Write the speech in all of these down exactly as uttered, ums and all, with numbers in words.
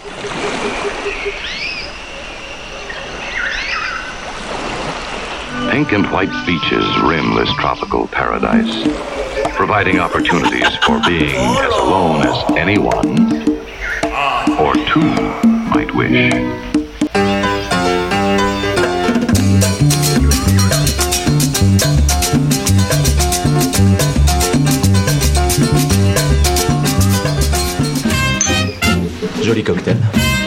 Pink and white beaches rim this tropical paradise, providing opportunities for being as alone as anyone or two might wish. Joli cocktail.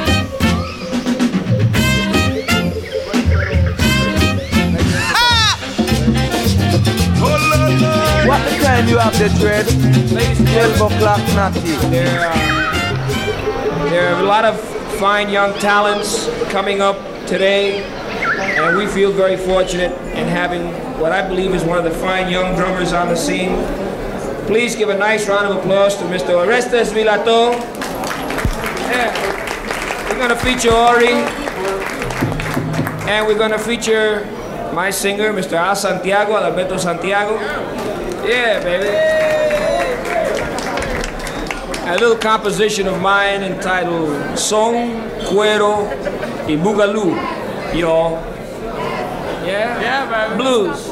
What the time you have the dread? twelve o'clock natty. There are, there are a lot of fine young talents coming up today, and we feel very fortunate in having what I believe is one of the fine young drummers on the scene. Please give a nice round of applause to Mister Orestes Vilato. Yeah. We're going to feature Ori, and we're going to feature my singer, Mister Al Santiago, Alberto Santiago. Yeah, baby. A little composition of mine entitled Son, Cuero, y Boogaloo, y'all. Yeah? Yeah, baby. Blues.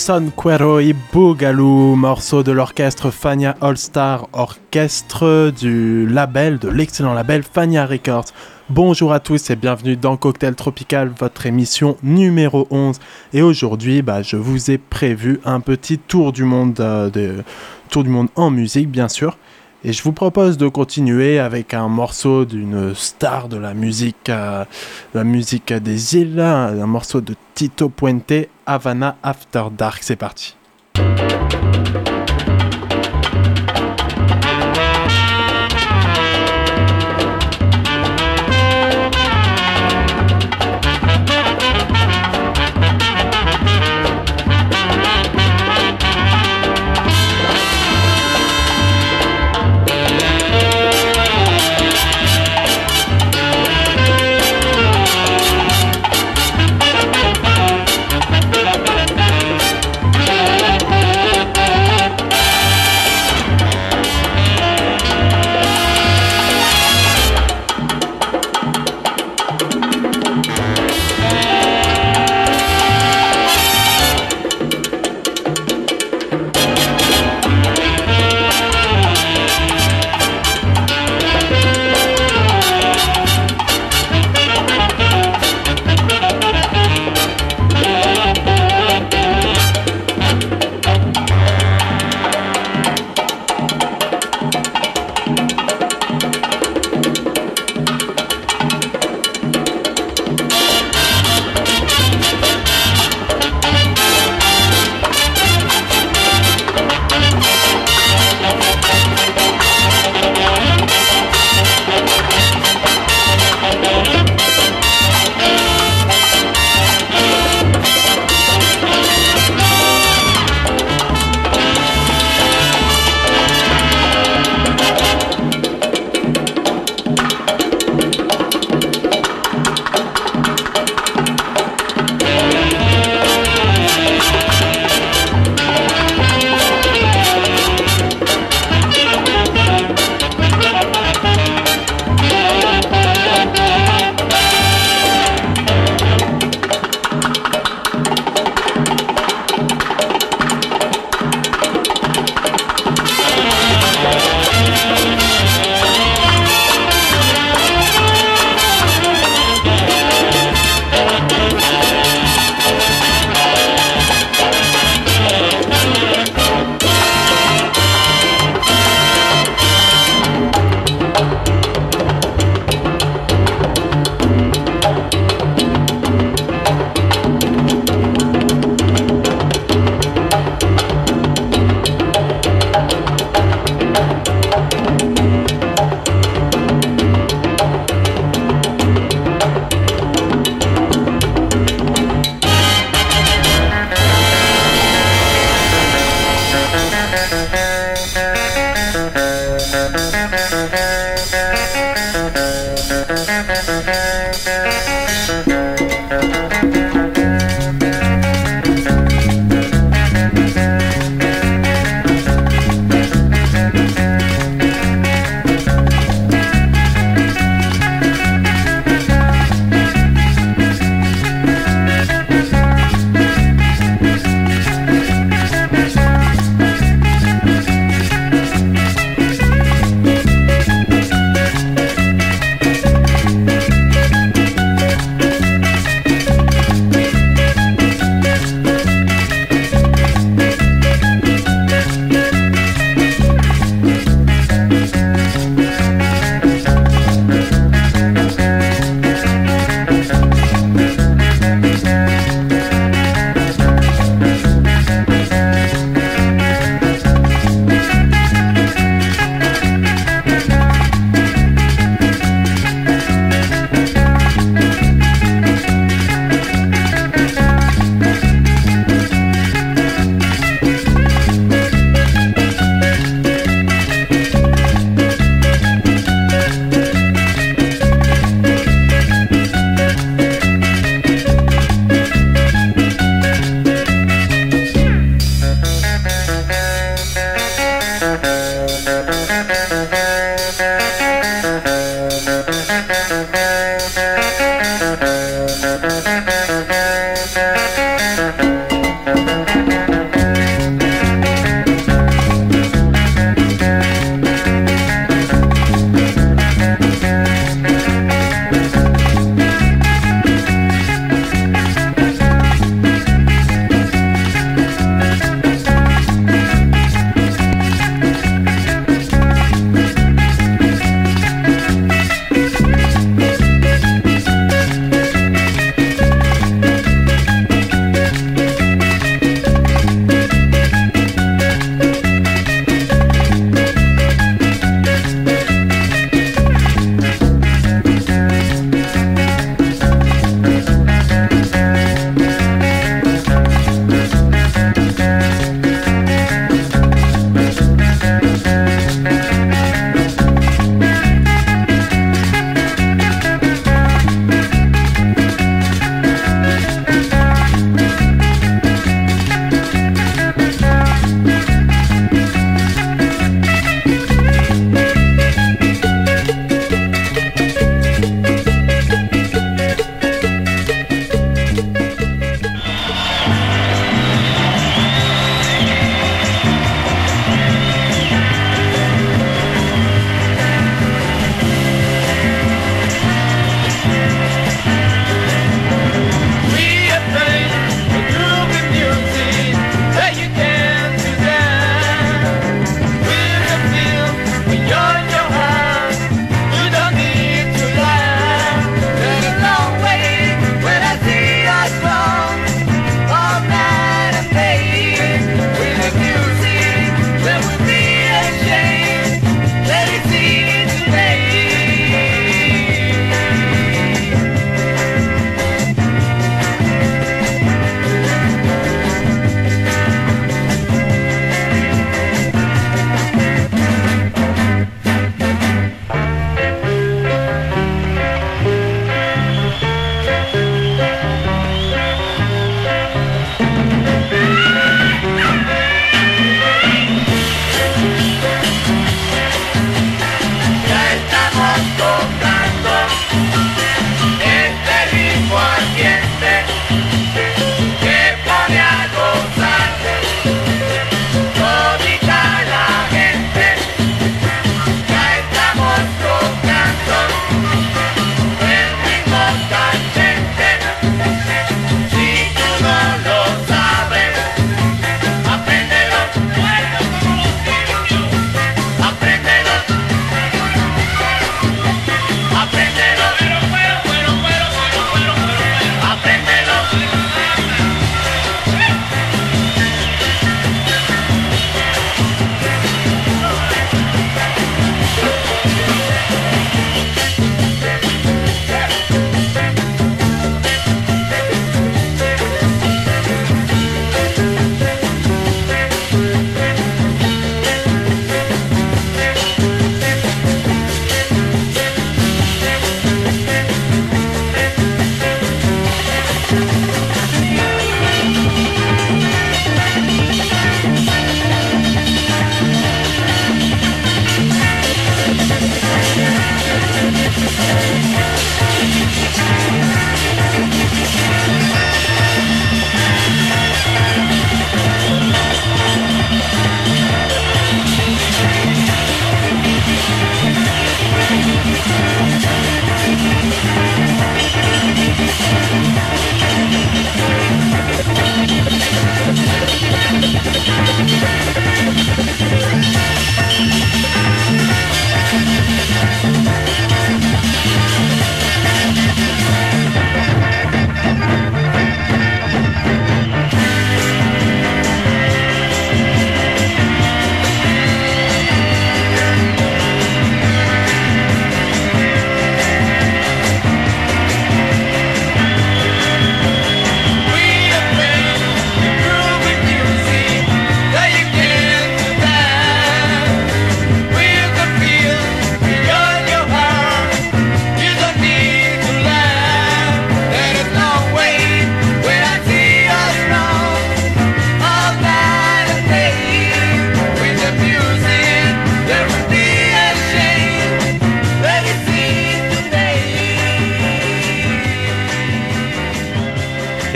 Son Cuero y Boogaloo, morceau de l'orchestre Fania All Star Orchestre du label, de l'excellent label Fania Records. Bonjour à tous et bienvenue dans Cocktail Tropical, votre émission numéro onze. Et aujourd'hui, bah, je vous ai prévu un petit tour du monde, euh, de, tour du monde en musique, bien sûr. Et je vous propose de continuer avec un morceau d'une star de la musique, euh, la musique des îles, un morceau de Tito Puente, Havana After Dark. C'est parti.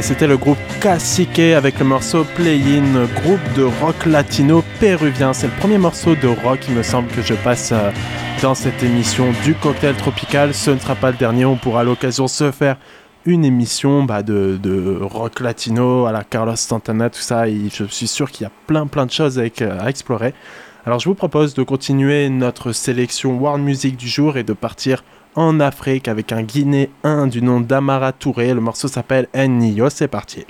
c'était le groupe Cacique avec le morceau Play-In, groupe de rock latino péruvien. C'est le premier morceau de rock, il me semble, que je passe euh, dans cette émission du Cocktail Tropical. Ce ne sera pas le dernier, on pourra à l'occasion se faire une émission bah, de, de rock latino à la Carlos Santana, tout ça. Et je suis sûr qu'il y a plein plein de choses avec, euh, à explorer. Alors je vous propose de continuer notre sélection World Music du jour et de partir en Afrique avec un Guinéen du nom d'Amara Touré. Le morceau s'appelle Ennio, c'est parti.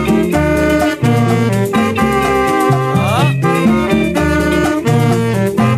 Ah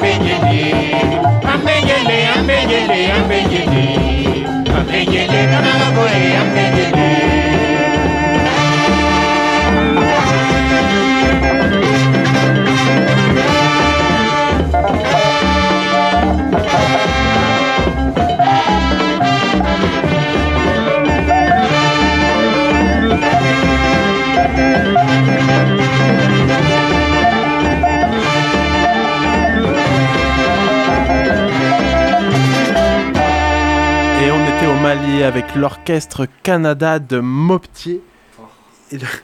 ambeyele, ambeyele, ambeyele, ambeyele, ambeyele, kanamagoe, ambeyele. Et on était au Mali avec l'orchestre Canada de Moptier. Et le-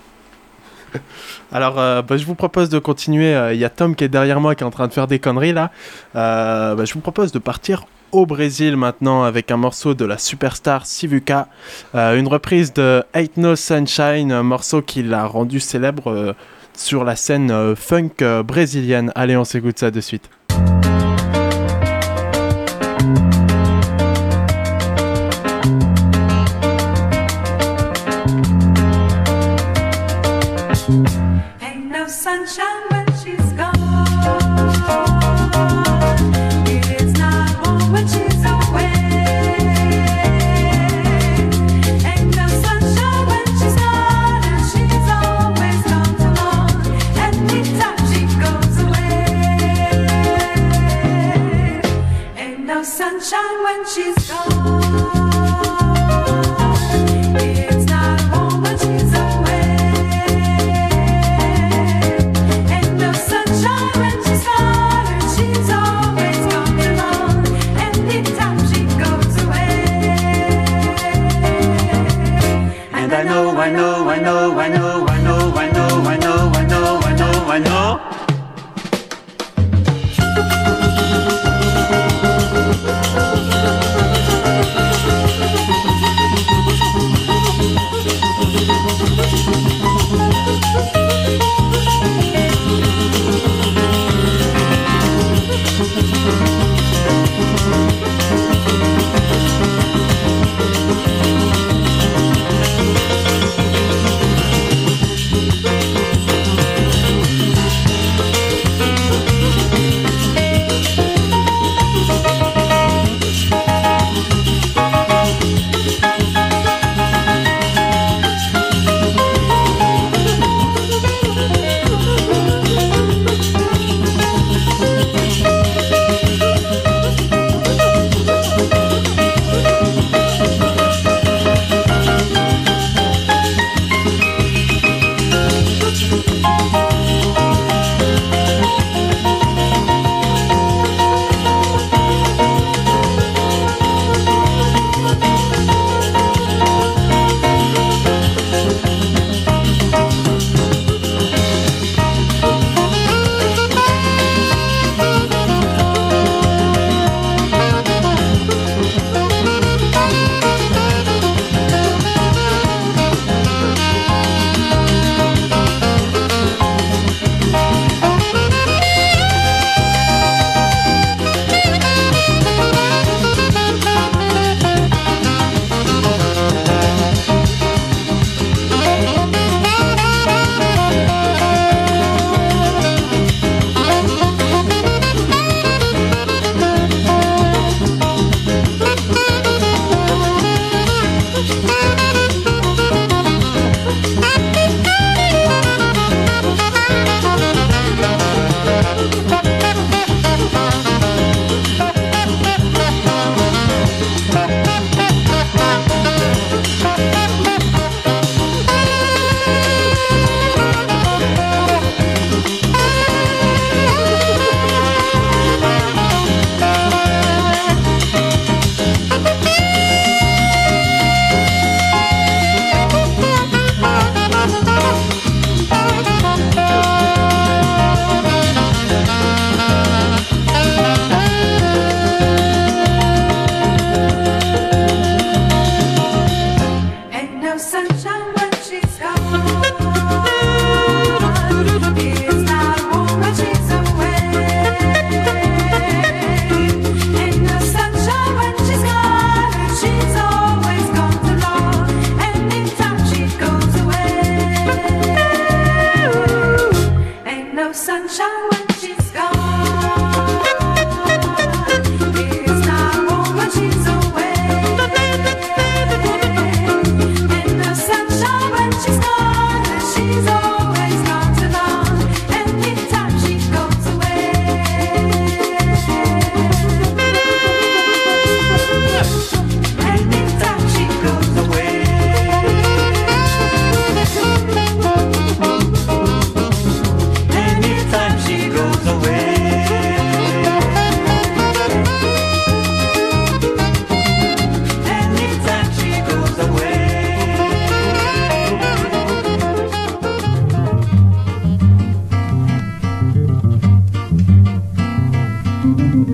Alors, euh, bah, je vous propose de continuer. Il euh, y a Tom qui est derrière moi qui est en train de faire des conneries là. Euh, bah, je vous propose de partir au Brésil maintenant avec un morceau de la superstar Sivuca. Euh, une reprise de Ain't No Sunshine, un morceau qui l'a rendu célèbre euh, sur la scène euh, funk euh, brésilienne. Allez, on s'écoute ça de suite. Ain't no sunshine when she's gone. It's not warm when she's away. Ain't no sunshine when she's gone, and she's always gone too long. Anytime she goes away. Ain't no sunshine when she's gone. It's not warm when she's away. I know, I know, I know, I know, I know, I know, I know, I know, I know, I know.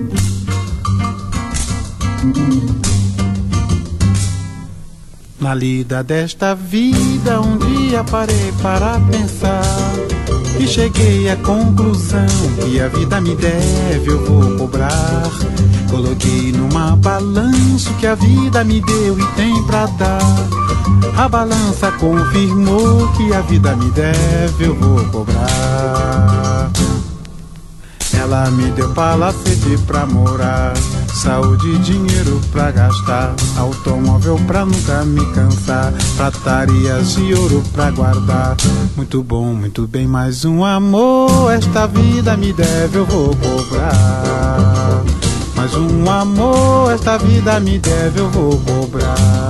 Na lida desta vida, um dia parei para pensar e cheguei à conclusão que a vida me deve, eu vou cobrar. Coloquei numa balança o que a vida me deu e tem pra dar. A balança confirmou que a vida me deve, eu vou cobrar. Ela me deu palacete pra morar, saúde e dinheiro pra gastar, automóvel pra nunca me cansar, pratarias e ouro pra guardar. Muito bom, muito bem, mais um amor, esta vida me deve, eu vou cobrar. Mais um amor, esta vida me deve, eu vou cobrar.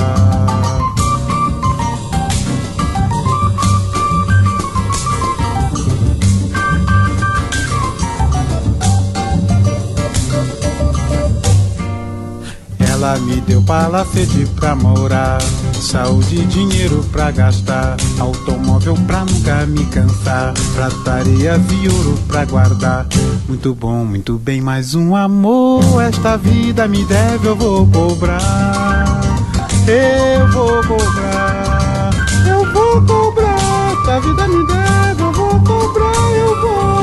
Ela me deu palacete pra morar, saúde e dinheiro pra gastar, automóvel pra nunca me cansar, pratarias e ouro pra guardar. Muito bom, muito bem, mais um amor, esta vida me deve, eu vou cobrar. Eu vou cobrar, eu vou cobrar, esta vida me deve, eu vou cobrar, eu vou.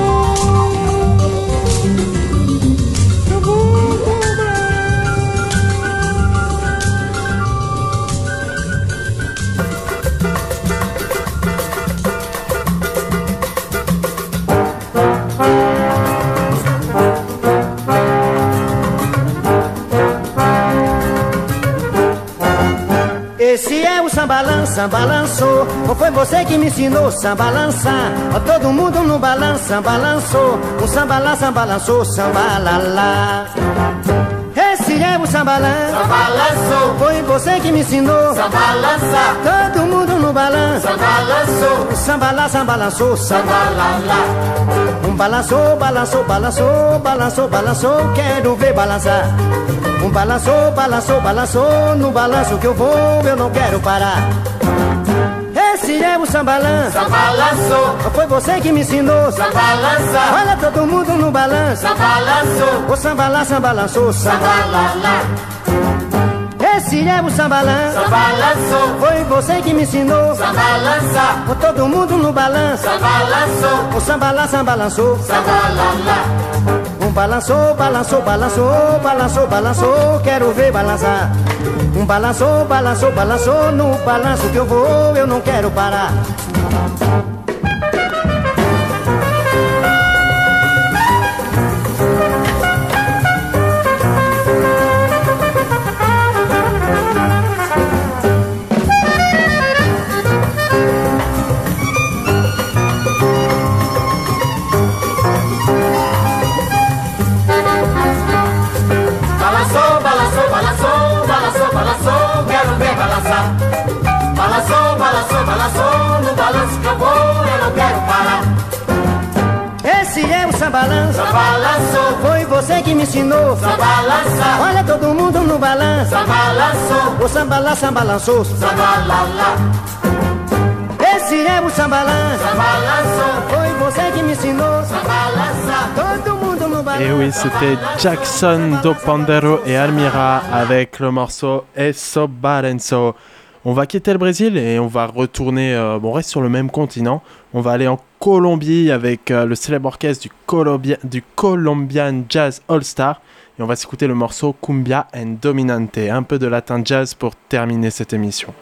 Esse é o sambalança, balançou. Ou foi você que me ensinou sambalançar? Ó, todo mundo no balança, balançou. O sambalança, balançou, sambalala. Esse é o sambalança, balançou. Foi você que me ensinou sambalança. Todo mundo no balança, balançou. O sambalança, balançou, sambalala. Um balançou, balançou, balançou, balançou, balançou. Quero ver balançar. Um balançou, balançou, balançou. No balanço que eu vou, eu não quero parar. Esse é o sambalança, balançou. Foi você que me ensinou sambalança. Olha todo mundo no balanço, balançou. O sambalança, balançou, sambalala. Esse é o sambalança, balançou. Foi você que me ensinou sambalança. Todo mundo no balanço, balançou. O sambalança, balançou, sambalala. Um balançou, balançou, balançou, balançou, balançou, quero ver balançar. Um balançou, balançou, balançou, no balanço que eu vou, eu não quero parar. Balançou, balançou, balançou, no balanço que eu vou, eu não quero parar. Esse é o sambalança, balançou. Foi você que me ensinou sambalança. Olha todo mundo no balanço, balançou. O sambalança, balançou, sambalala. Esse é o sambalança, balançou. Foi você qui me ensinou sambalança. Todo mundo no balanço. Et oui, c'était Jackson Do Pandeiro et Almira avec le morceau Eso Barenzo. On va quitter le Brésil et on va retourner, euh, bon, on reste sur le même continent. On va aller en Colombie avec euh, le célèbre orchestre du, Colombia, du Colombian Jazz All Star. Et on va s'écouter le morceau Cumbia and Dominante. Un peu de latin jazz pour terminer cette émission.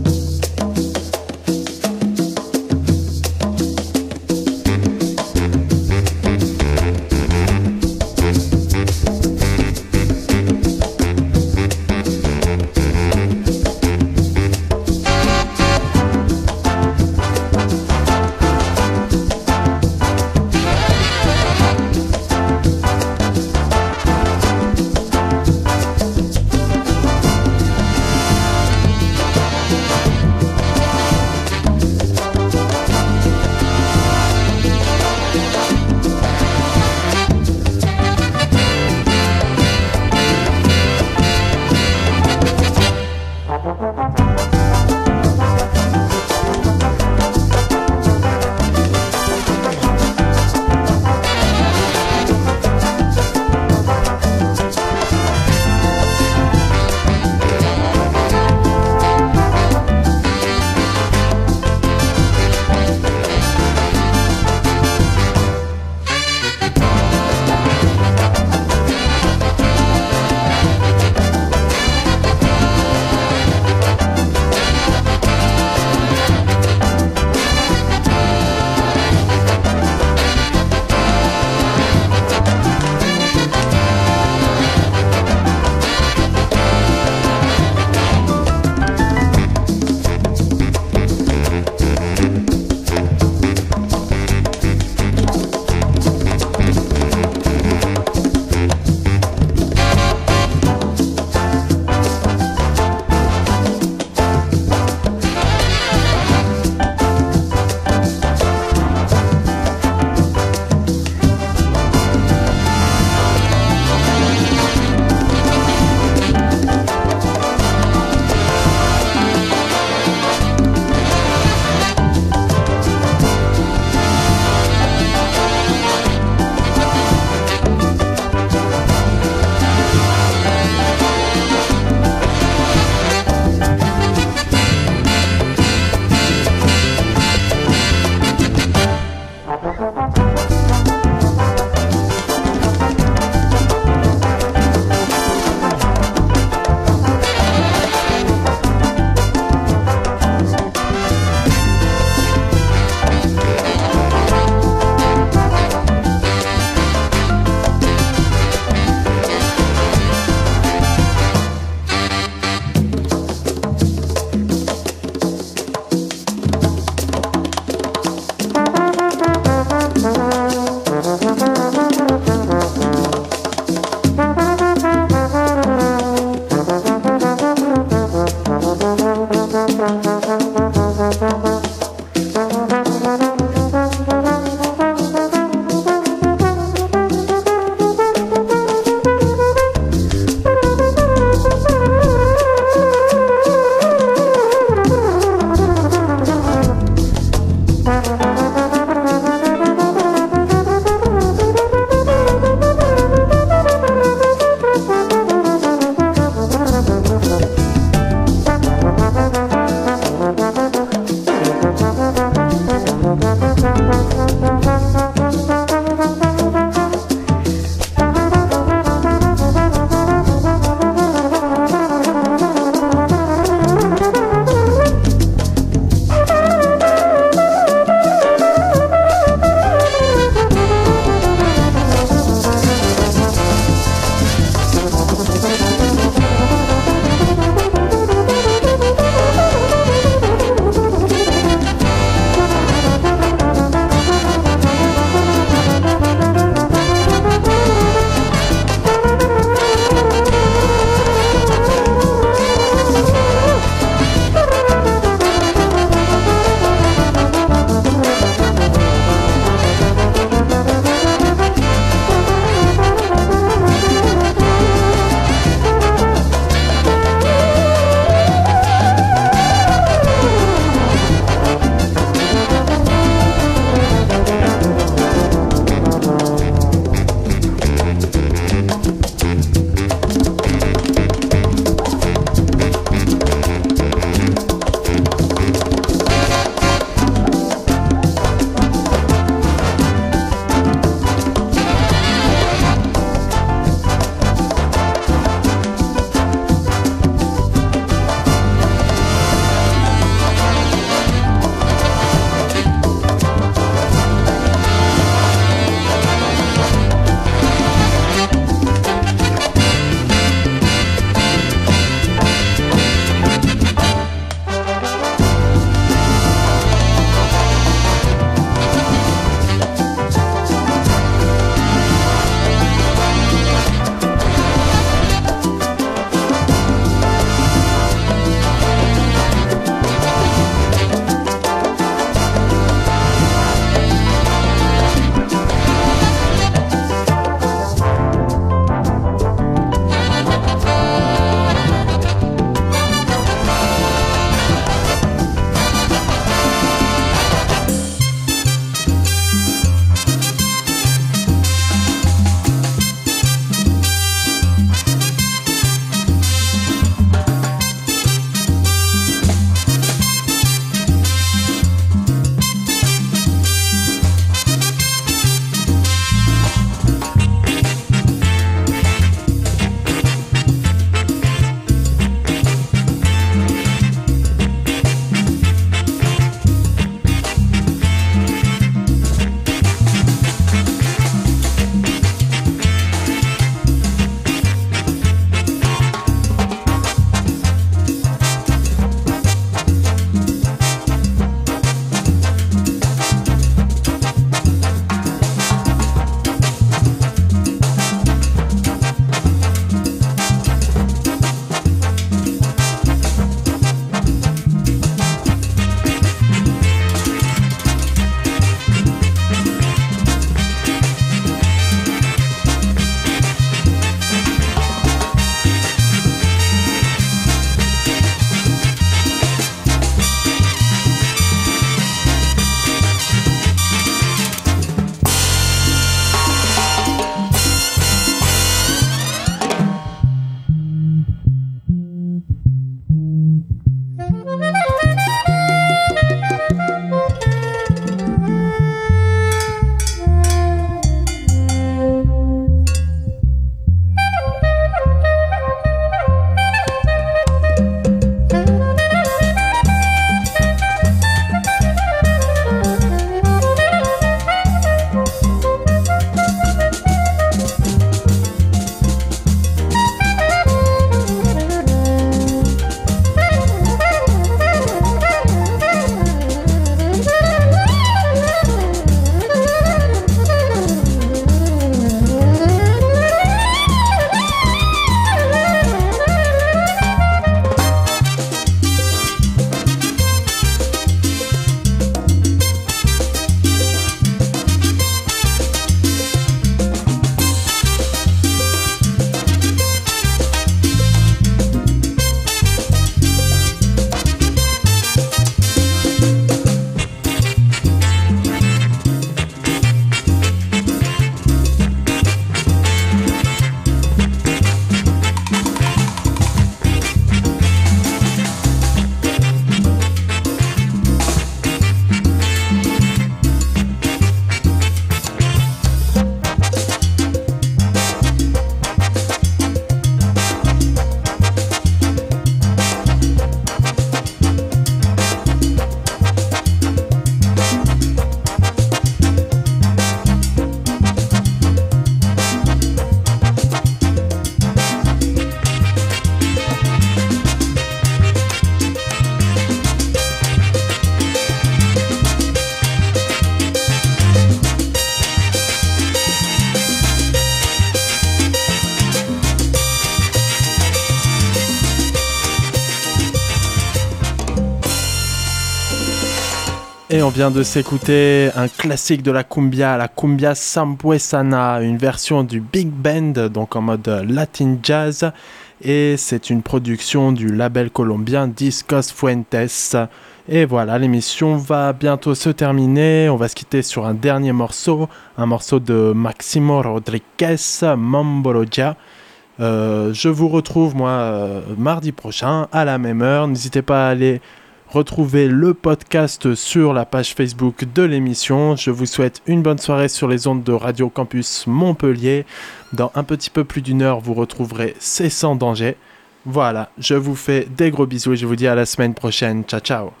Et on vient de s'écouter un classique de la cumbia, la cumbia sambuesana, une version du big band, donc en mode latin jazz. Et c'est une production du label colombien Discos Fuentes. Et voilà, l'émission va bientôt se terminer. On va se quitter sur un dernier morceau, un morceau de Maximo Rodriguez, Mambologia. Euh, je vous retrouve, moi, euh, mardi prochain, à la même heure. N'hésitez pas à aller retrouver le podcast sur la page Facebook de l'émission. Je vous souhaite une bonne soirée sur les ondes de Radio Campus Montpellier. Dans un petit peu plus d'une heure, vous retrouverez C'est sans danger. Voilà, je vous fais des gros bisous et je vous dis à la semaine prochaine. Ciao, ciao.